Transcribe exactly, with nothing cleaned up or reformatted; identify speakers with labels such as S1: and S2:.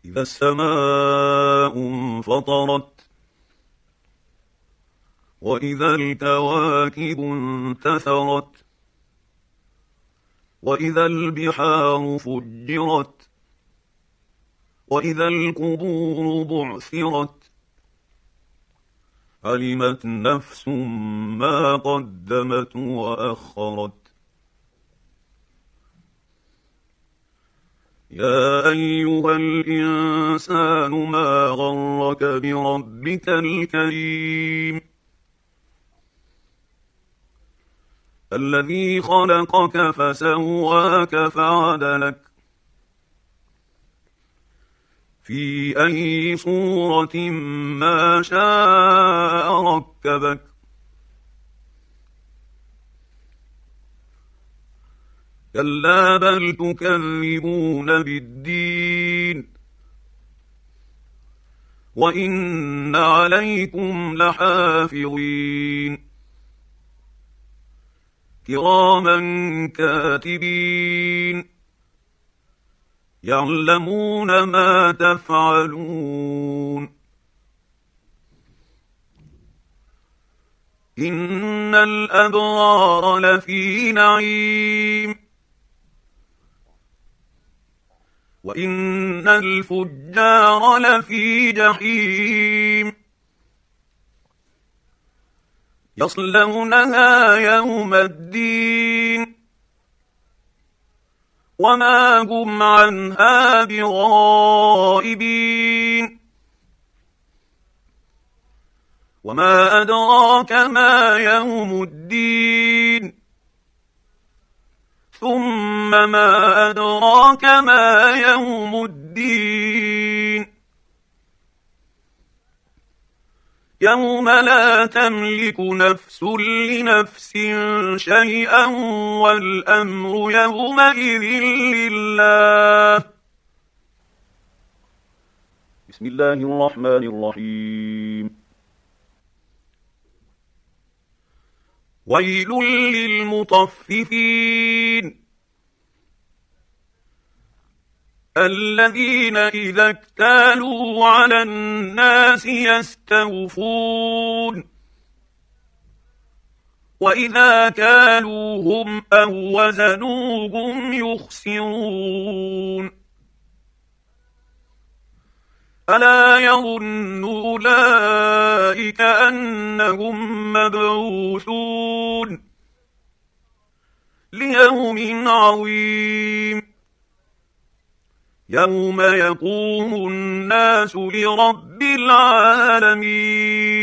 S1: إذا السماء انفطرت وإذا الكواكب انتثرت وإذا البحار فجرت وإذا القبور بعثرت علمت نفس ما قدمت وأخرت يا أيها الإنسان ما غرك بربك الكريم الذي خلقك فسواك فعدلك في أي صورة ما شاء ركبك كلا بل تكذبون بالدين وإن عليكم لحافظين كراما كاتبين يعلمون ما تفعلون إن الأبرار لفي نعيم وإن الفجار لفي جحيم يصلونها يوم الدين وما هم عنها بغائبين وما أدراك ما يوم الدين ثم ما أدراك ما يوم الدين يوم لا تملك نفس لنفس شيئا والأمر يومئذ لله. بسم الله الرحمن الرحيم. ويل للمطففين الذين إذا اكتالوا على الناس يستوفون وإذا كالوهم أو وزنوهم يخسرون ألا يظن أولئك أنهم مبعوثون ليوم عظيم يوم يقوم الناس لرب العالمين